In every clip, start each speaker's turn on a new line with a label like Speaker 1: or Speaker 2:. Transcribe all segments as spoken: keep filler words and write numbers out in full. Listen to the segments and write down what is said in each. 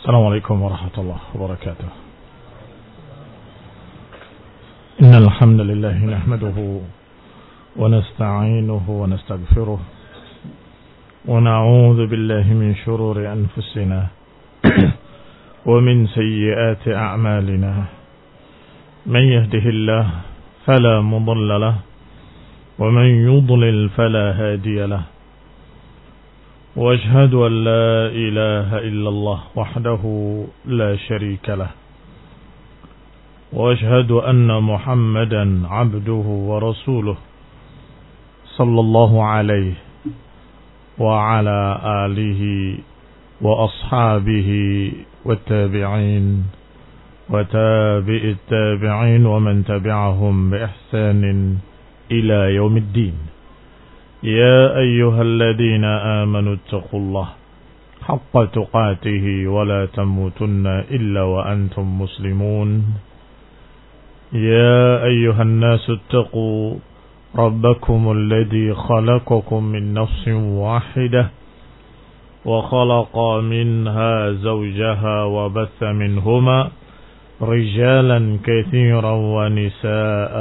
Speaker 1: السلام عليكم ورحمة الله وبركاته. إن الحمد لله نحمده ونستعينه ونستغفره ونعوذ بالله من شرور أنفسنا ومن سيئات أعمالنا. من يهده الله فلا مضل له ومن يضلل فلا هادي له. وأشهد أن لا إله إلا الله وحده لا شريك له. وأشهد أن محمدا عبده ورسوله صلى الله عليه وعلى آله وأصحابه والتابعين وتابع التابعين ومن تبعهم بإحسان إلى يوم الدين. يا أيها الذين آمنوا اتقوا الله حق تقاته ولا تموتن إلا وأنتم مسلمون. يا أيها الناس اتقوا ربكم الذي خلقكم من نفس واحدة وخلق منها زوجها وبث منهما رجالا كثيرا ونساء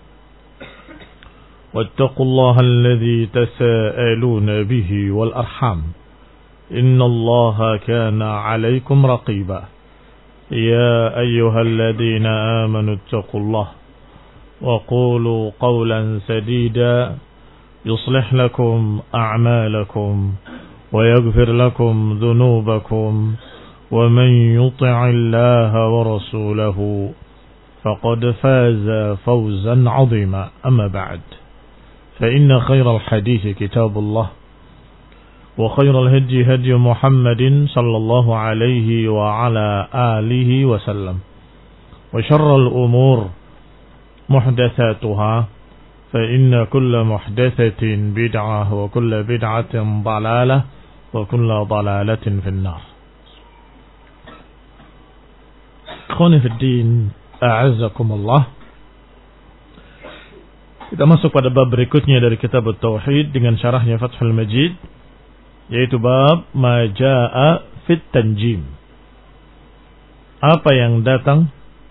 Speaker 1: واتقوا الله الذي تساءلون به والأرحام إن الله كان عليكم رقيبا. يا أيها الذين آمنوا اتقوا الله وقولوا قولا سديدا يصلح لكم أعمالكم ويغفر لكم ذنوبكم ومن يطع الله ورسوله فقد فاز فوزا عظيما. أما بعد، فإن خير الحديث كتاب الله وخير الهدي هدي محمد صلى الله عليه وعلى آله وسلم وشر الأمور محدثاتها فإن كل محدثة بدعة وكل بدعة ضلالة وكل ضلالة في النار. Ikhwani fi din, a'azzakumullah. Kita masuk pada bab berikutnya dari kitab At-Tauhid dengan syarahnya Fathul Majid, yaitu bab ma jaa'a fit tanjim. Apa yang datang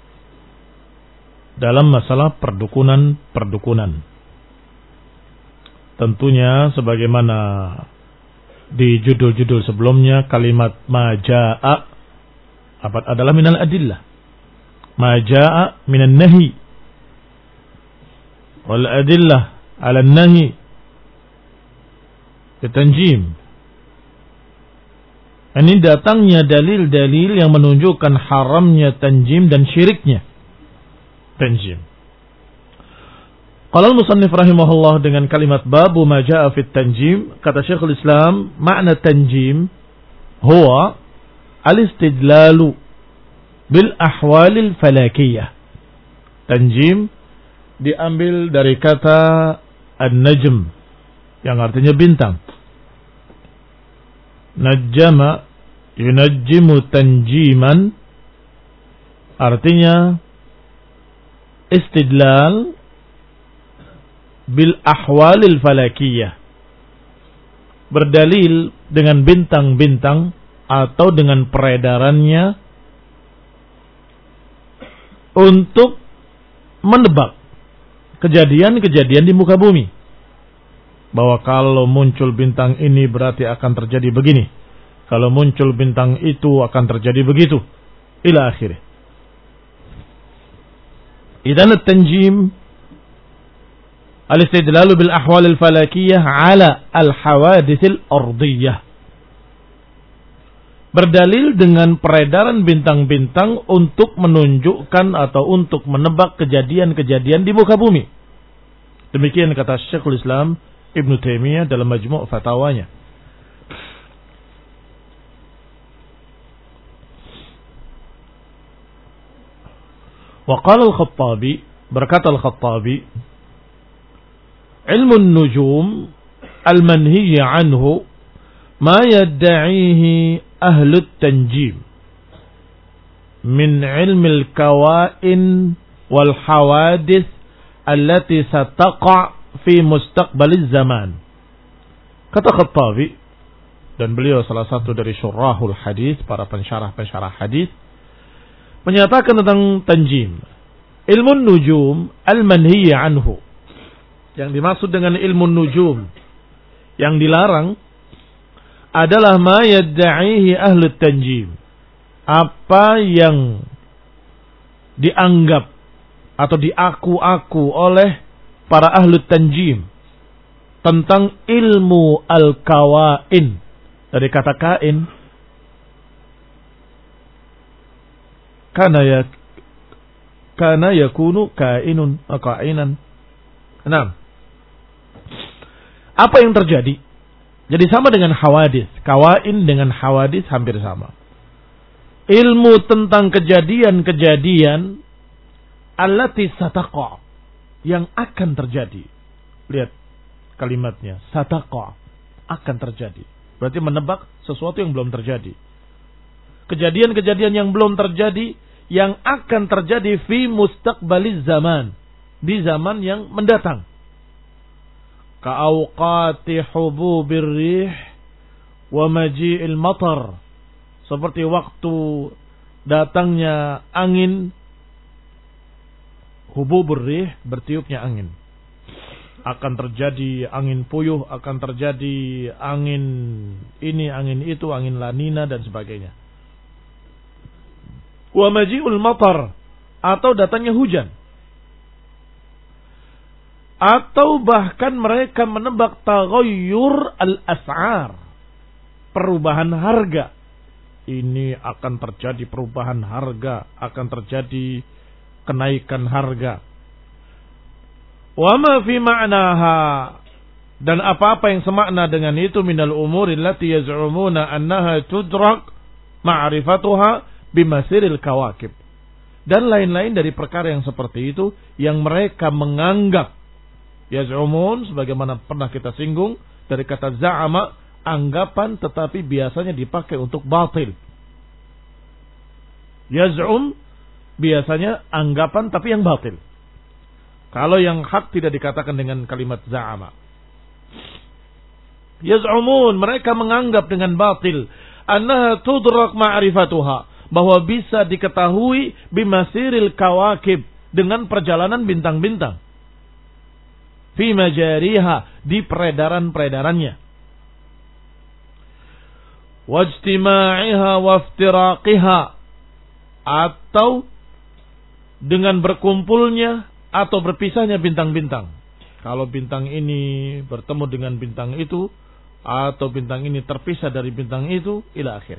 Speaker 1: dalam masalah perdukunan-perdukunan. Tentunya sebagaimana di judul-judul sebelumnya, kalimat ma jaa'a adalah minal adillah. Ma jaa'a minan nahi wal adillah ala nahi ketanjim. Ini datangnya dalil-dalil yang menunjukkan haramnya tanjim dan syiriknya tanjim. Qala al-musannif rahimahullah dengan kalimat babu ma jaa fit tanjim, kata Syekhul Islam, makna tanjim huwa al-istidlalu bil ahwalil falakiyah. Tanjim diambil dari kata an-najm yang artinya bintang. Najjama yunajjimu tanjiman, artinya istidlal bil ahwalil falakiyah, berdalil dengan bintang-bintang atau dengan peredarannya untuk menebak kejadian-kejadian di muka bumi, bahwa kalau muncul bintang ini berarti akan terjadi begini, kalau muncul bintang itu akan terjadi begitu, ila akhirih. Idan at-tanjim al-istidlalu bil ahwal al-falakiyah ala al-hawadith al-ardiyah, berdalil dengan peredaran bintang-bintang untuk menunjukkan atau untuk menebak kejadian-kejadian di muka bumi. Demikian kata Syekhul Islam Ibnu Taimiyah dalam Majmu' Fatawanya. Wa qala al-Khattabi, berkata al-Khattabi, ilmu an-nujum al-manhiy anhu ma yad'ihi ahlu at-tanjim min ilmi al-kawain wal hawadith allati sataqa fi mustaqbaliz zaman. Kata Khattabi, dan beliau salah satu dari syurahul hadis, para pensyarah-pensyarah hadis, menyatakan tentang tanjim. Ilmu nujum al-manhiy anhu. Yang dimaksud dengan ilmu nujum yang dilarang adalah ma yadda'ihi ahlu tanjim. Apa yang dianggap atau diaku-aku oleh para ahlu tanjim tentang ilmu al-kawain. Dari kata kain, kana ya kana yakunu kainun kainan. Nah, apa yang terjadi? Jadi sama dengan hawadis. Kawain dengan hawadis hampir sama. Ilmu tentang kejadian-kejadian allati sataqa, yang akan terjadi. Lihat kalimatnya, sataqa, akan terjadi. Berarti menebak sesuatu yang belum terjadi. Kejadian-kejadian yang belum terjadi, yang akan terjadi fi mustaqbaliz zaman, di zaman yang mendatang. Ka'awqati hububir rih wa maji'il matar. Seperti waktu datangnya angin, hububur rih, bertiupnya angin. Akan terjadi angin puyuh, akan terjadi angin ini, angin itu, angin lanina dan sebagainya. Wa maji'ul matar, atau datangnya hujan. Atau bahkan mereka menebak taghayyur al-as'ar, perubahan harga. Ini akan terjadi perubahan harga, akan terjadi kenaikan harga. Wa ma fi ma'naha, dan apa-apa yang semakna dengan itu minal umuri allati yaz'umuna annaha tudrak ma'rifatuha bimasiril kawakib, dan lain-lain dari perkara yang seperti itu yang mereka menganggap, yaz'umun sebagaimana pernah kita singgung dari kata za'ama, anggapan, tetapi biasanya dipakai untuk batil. Yaz'um biasanya anggapan tapi yang batil. Kalau yang hak tidak dikatakan dengan kalimat za'ama. Yaz'umun, mereka menganggap dengan batil, annaha tudrak ma'rifatuha, bahwa bisa diketahui bimasiril kawakib, dengan perjalanan bintang-bintang. Fi majariha, di peredaran-peredarannya. Wajtima'iha waftiraqiha, atau dengan berkumpulnya atau berpisahnya bintang-bintang. Kalau bintang ini bertemu dengan bintang itu, atau bintang ini terpisah dari bintang itu, ila akhir.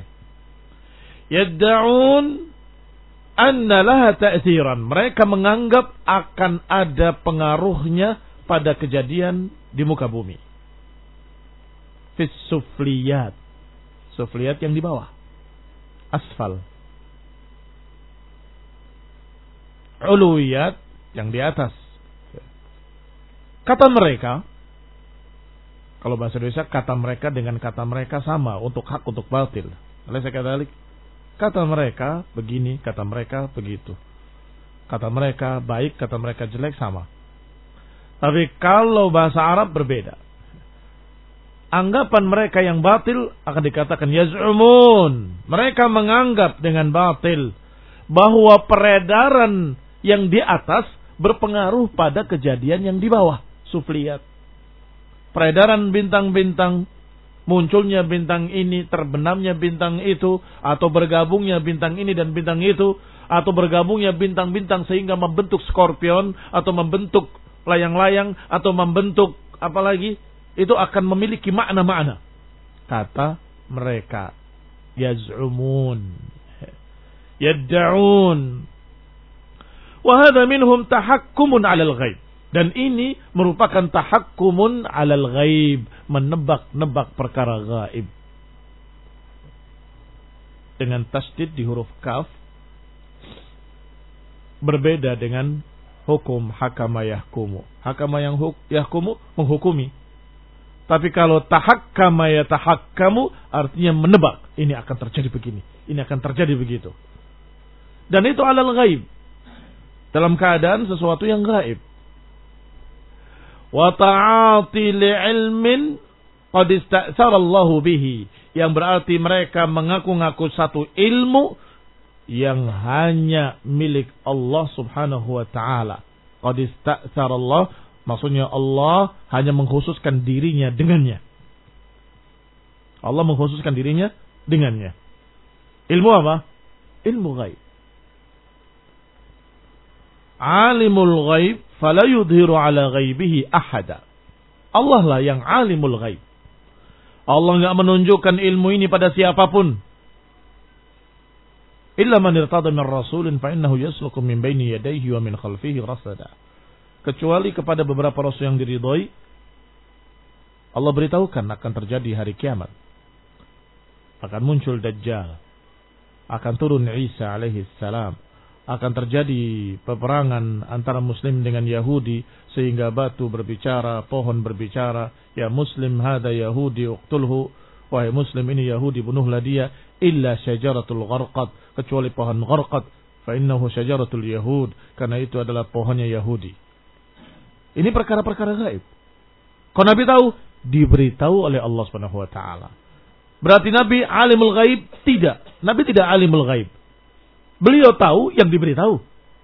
Speaker 1: Yadda'un anna laha ta'thiran, mereka menganggap akan ada pengaruhnya pada kejadian di muka bumi. Fis sufliyat, sufliyat yang di bawah, asfal. Uluwiyat yang di atas. Kata mereka, kalau bahasa Indonesia, kata mereka dengan kata mereka sama, untuk hak, untuk batil. Oleh saya kata, kata mereka begini, kata mereka begitu. Kata mereka baik, kata mereka jelek, sama. Tapi kalau bahasa Arab berbeda. Anggapan mereka yang batil akan dikatakan yaz'umun. Mereka menganggap dengan batil bahwa peredaran yang di atas berpengaruh pada kejadian yang di bawah, sufliyat. Peredaran bintang-bintang, munculnya bintang ini, terbenamnya bintang itu, atau bergabungnya bintang ini dan bintang itu, atau bergabungnya bintang-bintang sehingga membentuk skorpion, atau membentuk layang-layang, atau membentuk apalagi, itu akan memiliki makna-makna. Kata mereka, yaz'umun, yadda'un. Wahada minhum tahakkumun alal ghaib. Dan ini merupakan tahakkumun alal ghaib, menebak-nebak perkara gaib. Dengan tasdid di huruf kaf, berbeda dengan hukum hakama yahkumu. Hakama yang huk, yahkumu, menghukumi. Tapi kalau tahakkama yatahakkamu, artinya menebak. Ini akan terjadi begini, ini akan terjadi begitu. Dan itu alal ghaib, dalam keadaan sesuatu yang gaib. Wa ta'ati li'ilmin qad ista'sara Allahu bihi, yang berarti mereka mengaku-ngaku satu ilmu yang hanya milik Allah Subhanahu wa taala. Qad ista'thara Allah, maksudnya Allah hanya mengkhususkan dirinya dengannya. Allah mengkhususkan dirinya dengannya. Ilmu apa? Ilmu ghaib. Alimul ghaib fala yudhiru ala ghaibihi ahada. Allah lah yang alimul ghaib. Allah enggak menunjukkan ilmu ini pada siapapun. Illa man irtada min rasulin fa innahu yasluku min baini yadayhi wa min khalfihi rasada. Kecuali kepada beberapa rasul yang diridhoi, Allah beritahukan akan terjadi hari kiamat. Akan muncul Dajjal. Akan turun Isa alaihi salam. Akan terjadi peperangan antara Muslim dengan Yahudi sehingga batu berbicara, pohon berbicara, ya Muslim hada Yahudi uqtulhu, wahai Muslim ini Yahudi bunuhlah dia, illa syajaratul gharqad, kecuali pohon gharqad, fa innahu syajaratul yahud, karena itu adalah pohonnya Yahudi. Ini perkara-perkara gaib. Kalau Nabi tahu, diberitahu oleh Allah Subhanahu wa taala. Berarti Nabi alimul ghaib? Tidak. Nabi tidak alimul ghaib. Beliau tahu yang diberitahu.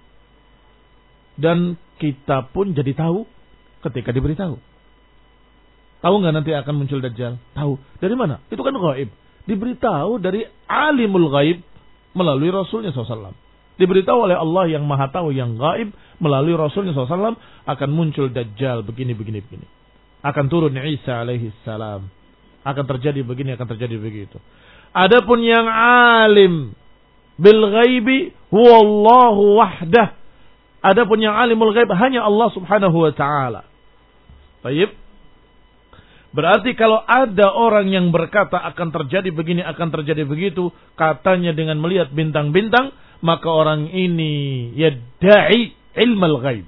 Speaker 1: Dan kita pun jadi tahu ketika diberitahu. Tahu nggak nanti akan muncul Dajjal? Tahu. Dari mana? Itu kan ghaib. Diberitahu dari alimul ghaib melalui Rasulnya shallallahu alaihi wasallam. Diberitahu oleh Allah yang maha tahu yang ghaib melalui Rasulnya shallallahu alaihi wasallam akan muncul Dajjal begini, begini, begini. Akan turun Isa alaihi salam. Akan terjadi begini, akan terjadi begitu. Adapun yang alim bil ghaibi huwallahu wahdah. Adapun yang alimul ghaib hanya Allah Subhanahu wa taala. Baik. Berarti kalau ada orang yang berkata akan terjadi begini, akan terjadi begitu, katanya dengan melihat bintang-bintang, maka orang ini yadda'i ilmal ghaib.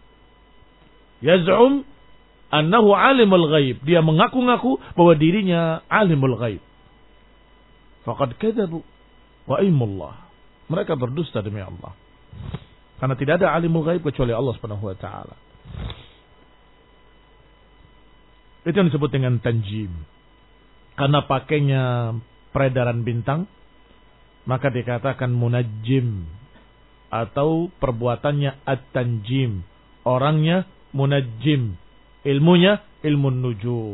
Speaker 1: Yaz'um annahu alimul ghaib. Dia mengaku-ngaku bahwa dirinya alimul ghaib. Faqad kadzabu wa aimullah. Mereka berdusta demi Allah. Karena tidak ada alimul ghaib kecuali Allah Subhanahu wa taala. Itu yang disebut dengan tanjim. Karena pakainya peredaran bintang, maka dikatakan munajjim. Atau perbuatannya at-tanjim. Orangnya munajjim. Ilmunya ilmu nujum.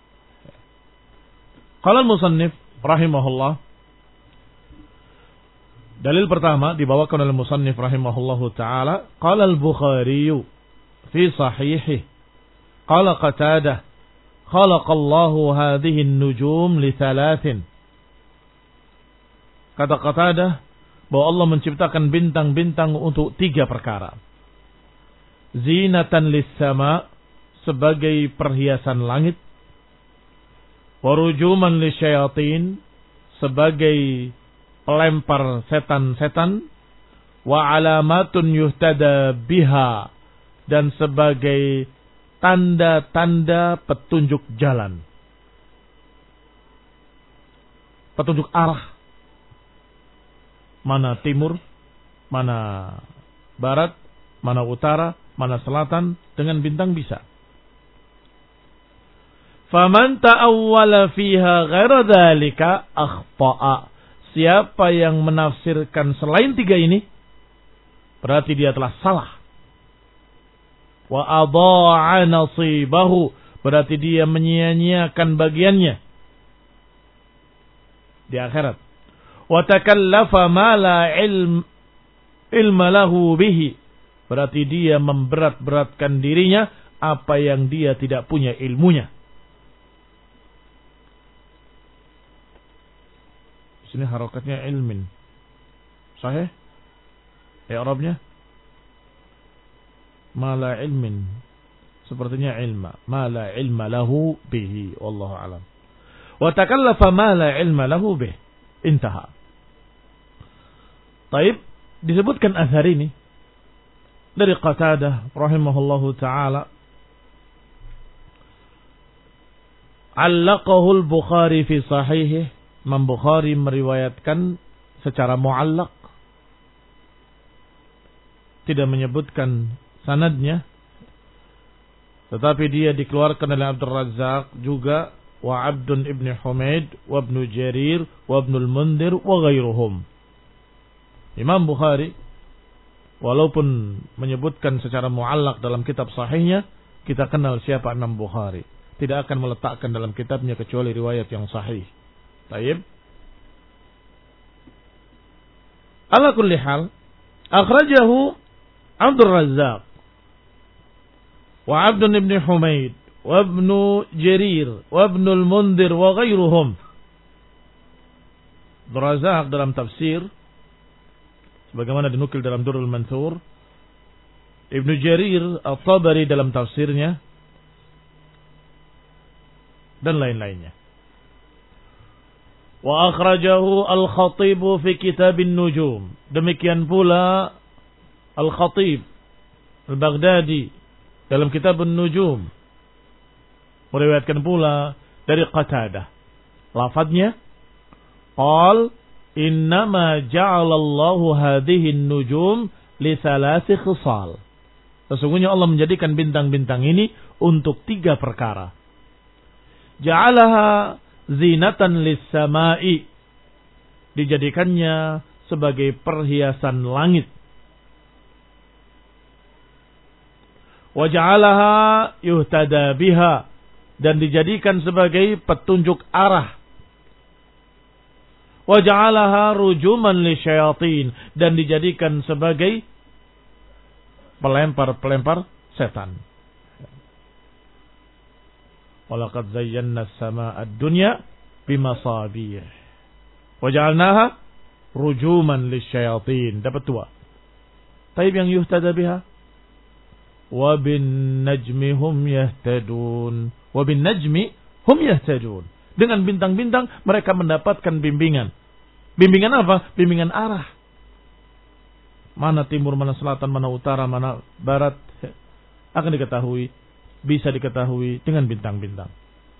Speaker 1: Qala al-musannif rahimahullah. Dalil pertama dibawakan oleh musannif rahimahullahu taala, qala al-Bukhari fi sahihihi, qala Qatadah, khalaqallahu hadhihi an-nujum li thalathin. Kata Qatadah bahwa Allah menciptakan bintang-bintang untuk tiga perkara. Zinatan lis-sama, sebagai perhiasan langit. Warujuman lisyayatin, sebagai pelempar setan-setan. Wa alamatun yuhtada biha, dan sebagai tanda-tanda petunjuk jalan, petunjuk arah, mana timur, mana barat, mana utara, mana selatan, dengan bintang bisa. Faman ta'awwala fiha ghaira dzalika akhta'a. Siapa yang menafsirkan selain tiga ini, berarti dia telah salah. Wa adha'a nasibahu, berarti dia menyia-nyiakan bagiannya di akhirat. Wa takallafa ma la ilm ilma lahu bihi, berarti dia memberat-beratkan dirinya apa yang dia tidak punya ilmunya. Sini harokatnya ilmin. Sahih? I'rabnya? Ma la ilmin. Sepertinya ilma. Ma la ilma lahu bihi. Wallahu alam. Wa takallafa ma la ilma lahu bihi. Intaha. Taib. Disebutkan azhar ini dari Qatadah rahimahullahu ta'ala. Allaqahu al-Bukhari fi sahihi. Imam Bukhari meriwayatkan secara mu'allaq, tidak menyebutkan sanadnya, tetapi dia dikeluarkan oleh Abdul Razzaq juga wa Abdun ibn Humaid wa ibn Jarir wa ibn al-Mundhir wa ghairuhum. Imam Bukhari walaupun menyebutkan secara muallak dalam kitab sahihnya, kita kenal siapa Imam Bukhari. Tidak akan meletakkan dalam kitabnya kecuali riwayat yang sahih. Baik. Ala kulli hal, akhrajahu Abdul Razzaq wa Abdun ibn Humaid wa ibn Jarir wa ibn al-Mundhir wa ghairuhum. Abdul Razzaq dalam tafsir sebagaimana dinukil dalam Durrul Mansur, Ibn Jarir At-Tabari dalam tafsirnya, dan lain-lainnya. Wa akhrajahu Al-Khatib fi Kitab An-Nujum. Demikian pula Al-Khatib Al-Baghdadi dalam Kitab An-Nujum meriwayatkan pula dari Qatadah. Lafadznya qal innama ja'alallahu hadhihi an-nujum li thalathi khisal. Sesungguhnya Allah menjadikan bintang-bintang ini untuk tiga perkara. Ja'alaha zinatan lis-sama'i. Dijadikannya sebagai perhiasan langit. Wa ja'alaha yuhtada biha. Dan dijadikan sebagai petunjuk arah. Wa ja'alaha rujuman lisyayatin. Dan dijadikan sebagai pelempar-pelempar setan. Walaqad zayyana as-samaa'a ad-dunya bimasabih. Wa ja'alnaha rujuman lisyayatin. Dapat dua. Taib yang yuhtada biha. Wa bin najmi hum yahtadun. Wa bin najmi hum yahtadun. Dengan bintang-bintang mereka mendapatkan bimbingan. Bimbingan apa? Bimbingan arah. Mana timur, mana selatan, mana utara, mana barat. Akan diketahui. Bisa diketahui dengan bintang-bintang.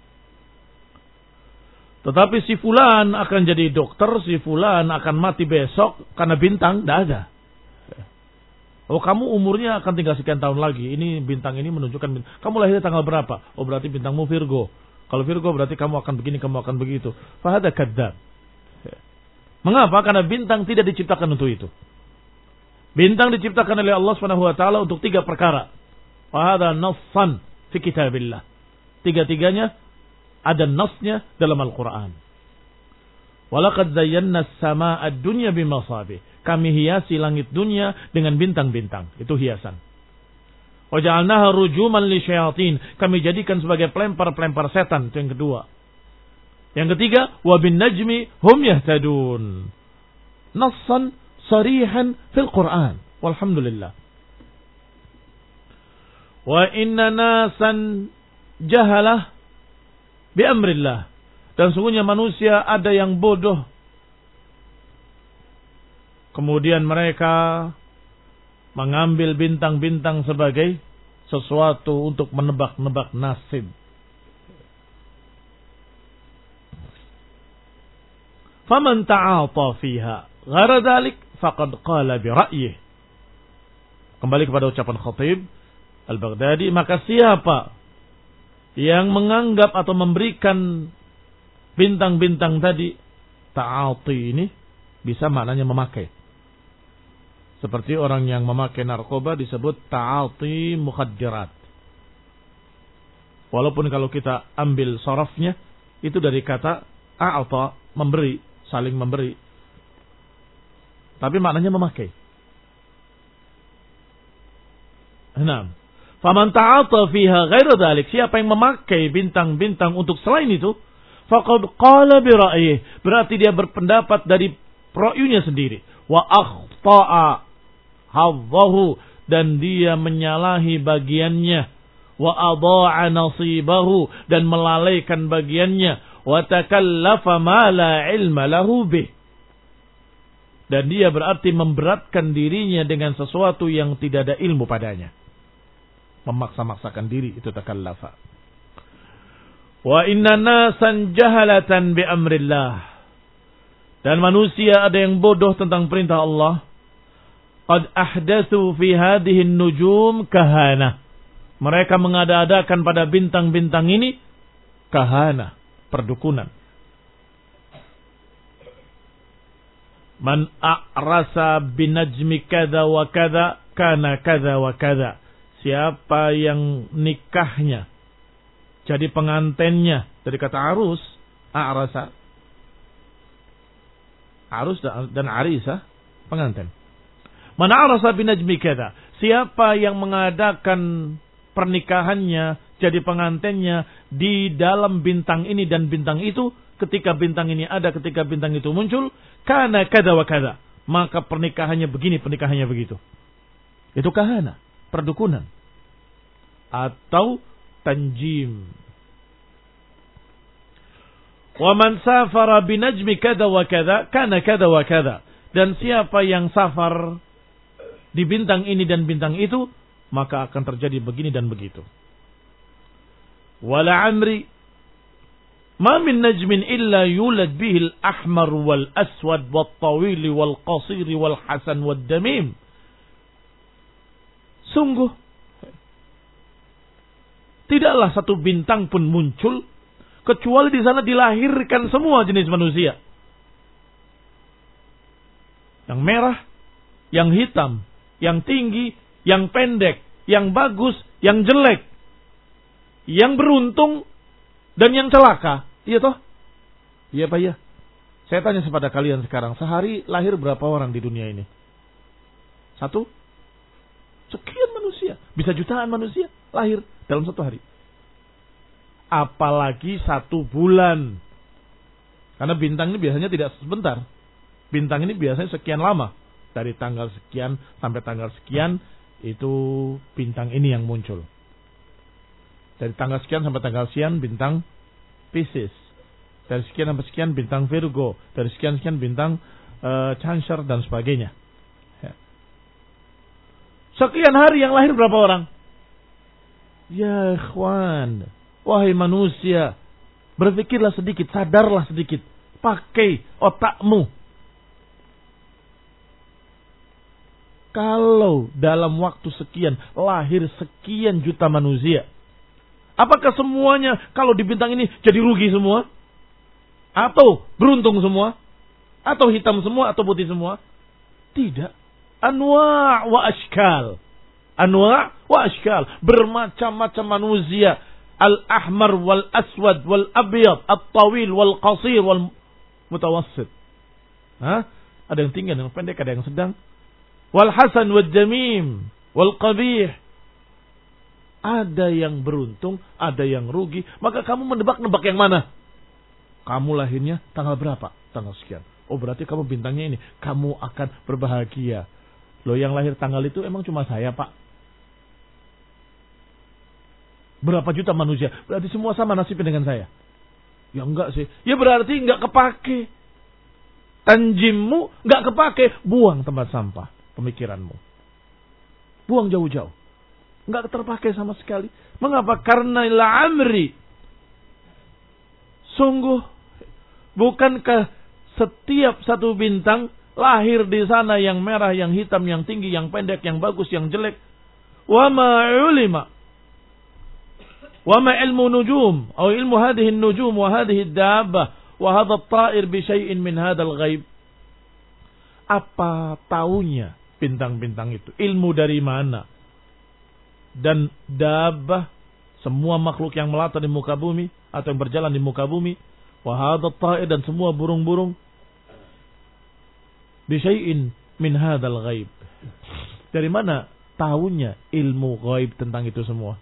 Speaker 1: Tetapi si fulan akan jadi dokter, si fulan akan mati besok karena bintang, tidak ada. Oh, kamu umurnya akan tinggal sekian tahun lagi. Ini bintang ini menunjukkan bintang. Kamu lahirnya tanggal berapa? Oh, berarti bintangmu Virgo. Kalau Virgo berarti kamu akan begini, kamu akan begitu. Fahada kadzdzab. Mengapa? Karena bintang tidak diciptakan untuk itu. Bintang diciptakan oleh Allah Subhanahu wa taala untuk tiga perkara. Fahada nassan fi kitabillah. Tiga-tiganya ada nasnya dalam Al-Qur'an. Walaqad zayyana as-samaa'a ad-dunya bimasabih. Kami hiasi langit dunia dengan bintang-bintang. Itu hiasan. Wa ja'alnaha rujuman lisyayatin. Kami jadikan sebagai pelempar-pelempar setan. Itu yang kedua. Yang ketiga, wa bin najmi hum yahtadun. Nassan sarihan fil Qur'an. Walhamdulillah. Wa inna nasan jahalah bi amrillah. Dan sungguhnya manusia ada yang bodoh. Kemudian mereka mengambil bintang-bintang sebagai sesuatu untuk menebak-nebak nasib. Faman ta'ata fiha ghara dzalik faqad qala bi ra'yihi. Kembali kepada ucapan Khatib Al-Baghdadi, maka siapa yang menganggap atau memberikan bintang-bintang tadi, ta'ati ini bisa maknanya memakai. Seperti orang yang memakai narkoba disebut ta'ati mukhaddirat. Walaupun kalau kita ambil sorofnya itu dari kata a'ata, memberi, saling memberi. Tapi maknanya memakai. Nah, faman ta'ata fiha ghairu dzalik, siapa yang memakai bintang-bintang untuk selain itu, faqad qala bi ra'yihi, berarti dia berpendapat dari ra'yunya sendiri. Wa akhta'a hadzahu, dan dia menyalahi bagiannya. Wa adha'a nasibahu, dan melalaikan bagiannya. Wa takallafa ma la ilma lahu bih, dan dia berarti memberatkan dirinya dengan sesuatu yang tidak ada ilmu padanya. Memaksa-maksakan diri, itu takallafa. Wa inna nasan jahalatan bi amrillah, dan manusia ada yang bodoh tentang perintah Allah. Qad ahdatsu fi hadhihi an-nujum kahana. Mereka mengada-adakan pada bintang-bintang ini kahana, perdukunan. Man a'rasa binajmi kada wa kada kana kada wa kada. Siapa yang nikahnya jadi pengantennya, dari kata arus, a'rasa, arus dan arisa, penganten. Man a'rasa binajmi kada. Siapa yang mengadakan pernikahannya jadi pengantennya di dalam bintang ini dan bintang itu, ketika bintang ini ada, ketika bintang itu muncul, kana kada wa kada, maka pernikahannya begini, pernikahannya begitu. Itu kahana, perdukunan. Atau tanjim. Wa man safara binajmi kada wa kada, kana kada wa kada. Dan siapa yang safar di bintang ini dan bintang itu, maka akan terjadi begini dan begitu. Wala amri ma min najmin illa yulad bihi al-ahmar wal-aswad wal-tawil wal-qasir wal-hasan wal-damim. Sungguh tidaklah satu bintang pun muncul kecuali di sana dilahirkan semua jenis manusia. Yang merah, yang hitam, yang tinggi, yang pendek, yang bagus, yang jelek, yang beruntung dan yang celaka. Iya toh? Iya Pak ya. Saya tanya kepada kalian sekarang, sehari lahir berapa orang di dunia ini? Satu? Sekian manusia. Bisa jutaan manusia lahir dalam satu hari. Apalagi satu bulan. Karena bintang ini biasanya tidak sebentar. Bintang ini biasanya sekian lama. Dari tanggal sekian sampai tanggal sekian, itu bintang ini yang muncul. Dari tanggal sekian sampai tanggal sekian bintang Pisces. Dari sekian sampai sekian bintang Virgo. Dari sekian sekian bintang uh, Cancer dan sebagainya. Ya. Sekian hari yang lahir berapa orang? Ya ikhwan, wahai manusia, berpikirlah sedikit, sadarlah sedikit. Pakai otakmu. Kalau dalam waktu sekian lahir sekian juta manusia, apakah semuanya kalau di bintang ini jadi rugi semua? Atau beruntung semua? Atau hitam semua? Atau putih semua? Tidak. Anwa' wa ashkal. Anwa' wa ashkal. Bermacam-macam manusia. Al-ahmar wal-aswad wal-abyad. At-tawil wal-qasir wal-mutawassit. Hah? Ada yang tinggi, ada yang pendek, ada yang sedang. Wal-hasan wal-jamim. Wal-qabih. Ada yang beruntung, ada yang rugi. Maka kamu menebak-nebak yang mana? Kamu lahirnya tanggal berapa? Tanggal sekian. Oh berarti kamu bintangnya ini. Kamu akan berbahagia. Loh yang lahir tanggal itu emang cuma saya Pak. Berapa juta manusia? Berarti semua sama nasibnya dengan saya. Ya enggak sih. Ya berarti enggak kepake. Tanjimmu enggak kepake. Buang tempat sampah pemikiranmu. Buang jauh-jauh. Enggak terpakai sama sekali. Mengapa? Karena la amri. Sungguh. Bukankah setiap satu bintang lahir di sana yang merah, yang hitam, yang tinggi, yang pendek, yang bagus, yang jelek. Wa ma ulima. Wa ma ilmu nujum. Atau ilmu hadhihi nujum wa hadhihi dabbah. Wa hadha at-ta'ir bi syai'in min hadzal ghaib. Apa taunya bintang-bintang itu? Ilmu dari mana? Dan dabbah, semua makhluk yang melata di muka bumi atau yang berjalan di muka bumi. Wahadat ta'ir dan semua burung-burung. Bisyai'in min hadal ghaib. Dari mana tahunya ilmu ghaib tentang itu semua?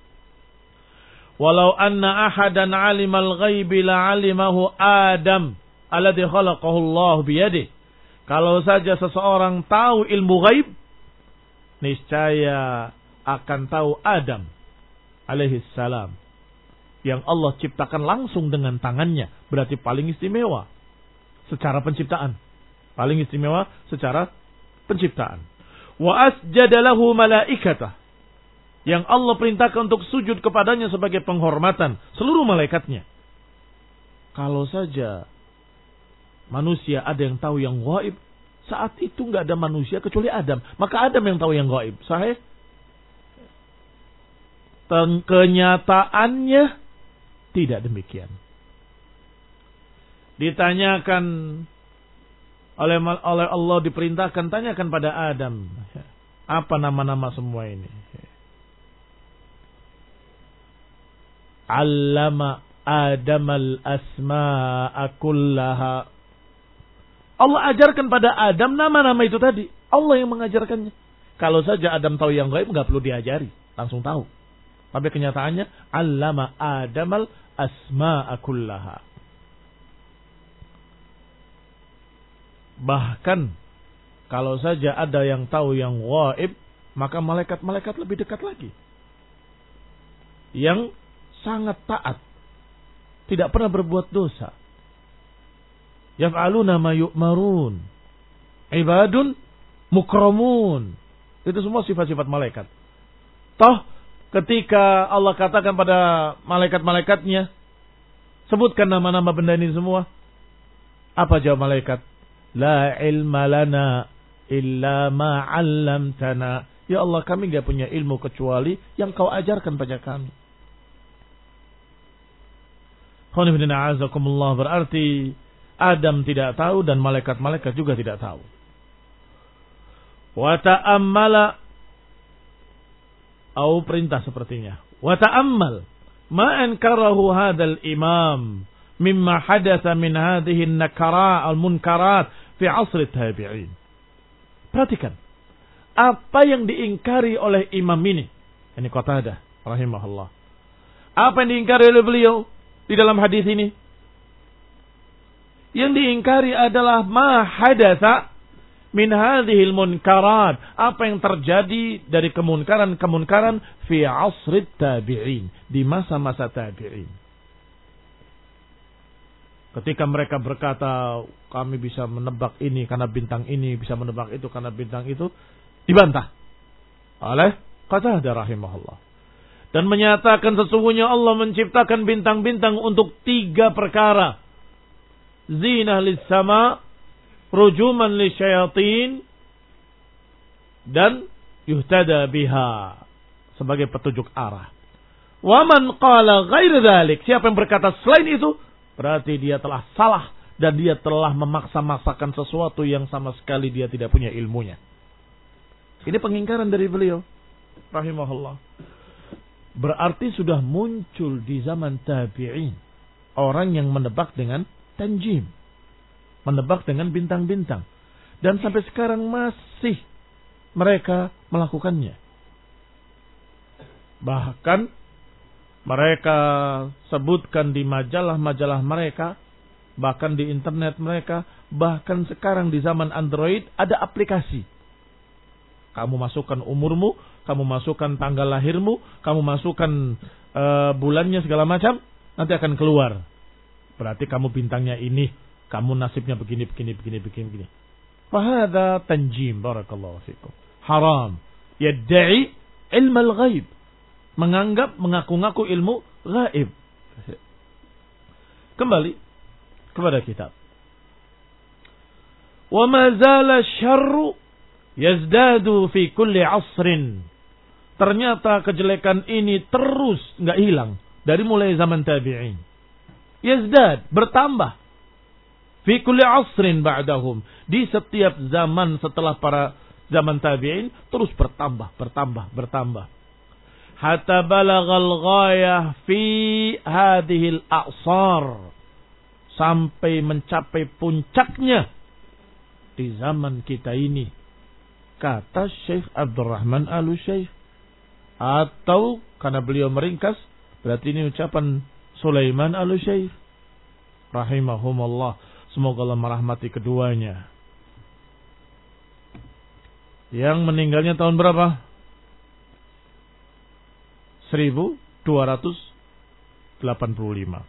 Speaker 1: Walau anna ahadan alimal ghaibi la'alimahu Adam alladhi khalaqahu Allah biyadih. Kalau saja seseorang tahu ilmu ghaib, niscaya akan tahu Adam alaihi salam, yang Allah ciptakan langsung dengan tangannya. Berarti paling istimewa secara penciptaan. Paling istimewa secara penciptaan. Wa asjada lahu malaikatah. Yang Allah perintahkan untuk sujud kepadanya sebagai penghormatan. Seluruh malaikatnya. Kalau saja manusia ada yang tahu yang gaib, saat itu nggak ada manusia kecuali Adam. Maka Adam yang tahu yang gaib. Sahih? Dan kenyataannya tidak demikian. ditanyakan oleh oleh Allah, diperintahkan tanyakan pada Adam, apa nama-nama semua ini. Allama Adamal asma'a kullaha. Allah ajarkan pada Adam nama-nama itu tadi. Allah yang mengajarkannya. Kalau saja Adam tahu yang gaib, nggak perlu diajari, langsung tahu. Tapi kenyataannya, allama Adamal asma'a kullaha. Bahkan kalau saja ada yang tahu yang gaib, maka malaikat-malaikat lebih dekat lagi, yang sangat taat, tidak pernah berbuat dosa. Yaf'aluna ma yu'marun, ibadun mukramun. Itu semua sifat-sifat malaikat. Toh ketika Allah katakan pada malaikat-malaikatnya, sebutkan nama-nama benda ini semua, apa jawab malaikat? La ilma lana illa ma 'allamtana. Ya Allah, kami enggak punya ilmu kecuali yang Kau ajarkan pada kami. Berarti Adam tidak tahu dan malaikat-malaikat juga tidak tahu. Wa ta'ammala, au perintah sepertinya. Wa ta'ammal ma ankarahu hadzal imam mimma hadatsa min hadhihi an-nakara al-munkarat fi 'asr at-tabi'in. Perhatikan apa yang diingkari oleh imam ini, ini Qatadah rahimahullah. Apa yang diingkari oleh beliau di dalam hadis ini? Yang diingkari adalah ma hadatsa min hadhil munkarat, apa yang terjadi dari kemunkaran-kemunkaran fi 'asr tabi'in, di masa-masa tabi'in. Ketika mereka berkata, kami bisa menebak ini karena bintang ini, bisa menebak itu karena bintang itu, dibantah oleh Qatadah rahimahullah. Dan menyatakan sesungguhnya Allah menciptakan bintang-bintang untuk tiga perkara. Zinah lis-sama, rujuman lisyayatin, dan yuhtada biha, sebagai petunjuk arah. Wa man qala ghair dzalik, siapa yang berkata selain itu, berarti dia telah salah dan dia telah memaksa-maksakan sesuatu yang sama sekali dia tidak punya ilmunya. Ini pengingkaran dari beliau rahimahullah. Berarti sudah muncul di zaman tabi'in orang yang menebak dengan tanjim, menebak dengan bintang-bintang, dan sampai sekarang masih mereka melakukannya. Bahkan mereka sebutkan di majalah-majalah mereka, bahkan di internet mereka, bahkan sekarang di zaman Android ada aplikasi. Kamu masukkan umurmu, kamu masukkan tanggal lahirmu, kamu masukkan uh, bulannya segala macam, nanti akan keluar. Berarti kamu bintangnya ini, kamu nasibnya begini, begini, begini, begini, begini. Fahadha tanjim, barakallahu fikum. Haram. Yadda'i ilmu al-ghaib. Menganggap, mengaku-ngaku ilmu ghaib. Kembali kepada kitab. Wa ma zala syarru yazdadu fi kulli asrin. Ternyata kejelekan ini terus enggak hilang dari mulai zaman tabi'in. Yazdad, bertambah. Fi kulli asrin ba'dahum, di setiap zaman setelah para zaman tabi'in terus bertambah, bertambah, bertambah. Hatta balagal ghayah fi hadhil a'sar, sampai mencapai puncaknya di zaman kita ini, kata Syekh Abdurrahman Al-Syekh. Atau karena beliau meringkas, berarti ini ucapan Sulaiman Al-Syekh rahimahumullah. Semoga Allah merahmati keduanya. Yang meninggalnya tahun berapa? seribu dua ratus delapan puluh lima.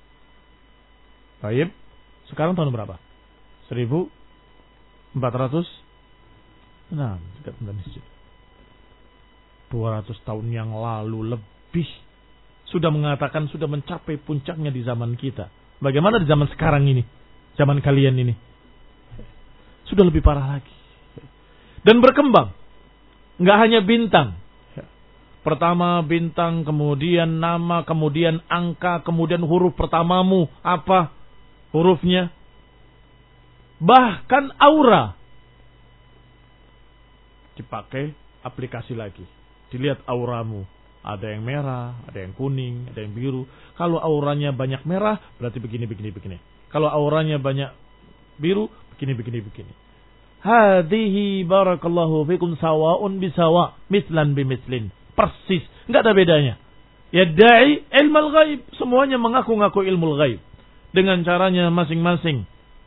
Speaker 1: Baik. Sekarang tahun berapa? seribu empat ratus enam. dua ratus tahun yang lalu lebih. Sudah mengatakan sudah mencapai puncaknya di zaman kita. Bagaimana di zaman sekarang ini? Zaman kalian ini. Sudah lebih parah lagi. Dan berkembang. Nggak hanya bintang. Pertama bintang, kemudian nama, kemudian angka, kemudian huruf pertamamu apa? hurufnya, bahkan aura. Dipakai aplikasi lagi. Dilihat auramu. Ada yang merah, ada yang kuning, ada yang biru. Kalau auranya banyak merah, berarti begini, begini, begini. Kalau auranya banyak biru, begini, begini, begini. Hadihi barakallahu fikum sawa'un bisawa, mislan bimislin. Persis, enggak ada bedanya. Yadda'i ilmul ghaib. Semuanya mengaku-ngaku ilmu ghaib. Dengan caranya masing-masing.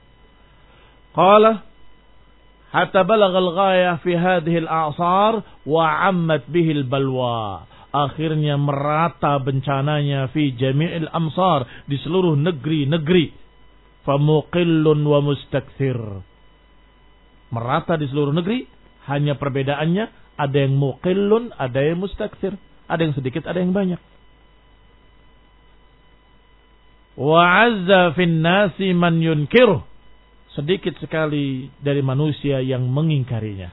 Speaker 1: Qala hatta balagal ghayah fi hadhihi al-a'sar wa 'ammat bihi al-balwa. Akhirnya merata bencananya fi jami'il amsar, di seluruh negeri-negeri. Famuqillun wa mustakthir. Merata di seluruh negeri, hanya perbedaannya ada yang muqillun, ada yang mustakthir. Ada yang sedikit, ada yang banyak. Wa 'azza fin nasi man yunkiruh. Sedikit sekali dari manusia yang mengingkarinya.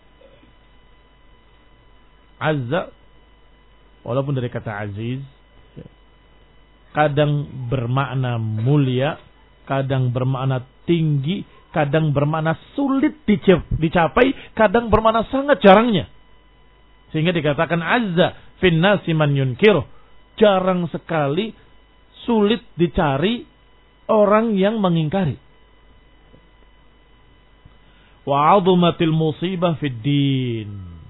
Speaker 1: Azza, walaupun dari kata aziz, kadang bermakna mulia, kadang bermakna tinggi, kadang bermakna sulit dicapai, kadang bermakna sangat jarangnya. Sehingga dikatakan azza fin nasi man yunkiruh. Jarang sekali, sulit dicari orang yang mengingkari. Wa 'azumatil musibah fid din.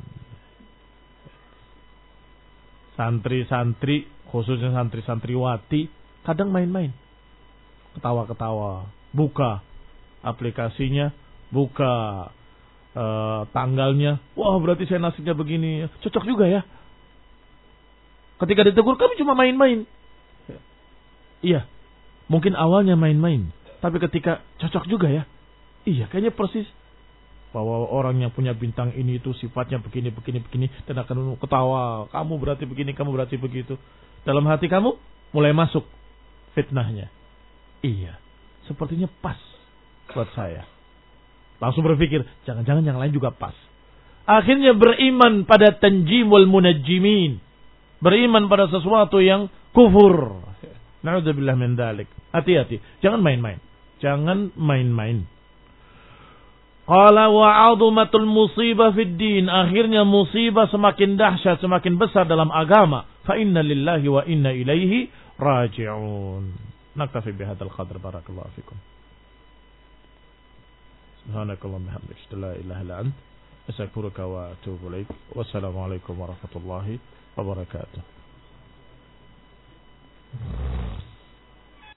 Speaker 1: Santri-santri, khususnya santri-santriwati, kadang main-main. Ketawa-ketawa. Buka aplikasinya, buka uh, tanggalnya. Wah, berarti saya nasibnya begini. Cocok juga ya. Ketika ditegur, kami cuma main-main. Iya, mungkin awalnya main-main. Tapi ketika cocok juga ya. Iya, kayaknya persis. Bahwa orang yang punya bintang ini itu sifatnya begini, begini, begini. Dan akan ketawa. Kamu berarti begini, kamu berarti begitu. Dalam hati kamu mulai masuk fitnahnya. Iya, sepertinya pas buat saya. Langsung berpikir, jangan-jangan yang lain juga pas. Akhirnya beriman pada tanjim wal munajjimin. Beriman pada sesuatu yang kufur. Na'udzubillah min dzalik. Hati-hati, jangan main-main. Jangan main-main. Qala wa 'azumatul musibah fid din. Akhirnya musibah semakin dahsyat, semakin besar dalam agama. Fa inna lillahi wa inna ilaihi raji'un. Naktafi bihadzal qadr. Barakallahu fikum. Subhanakallahumma wa bihamdika la ilaha illa anta astaghfiruka wa atubu ilaik. Wassalamu alaikum warahmatullahi wabarakatuh.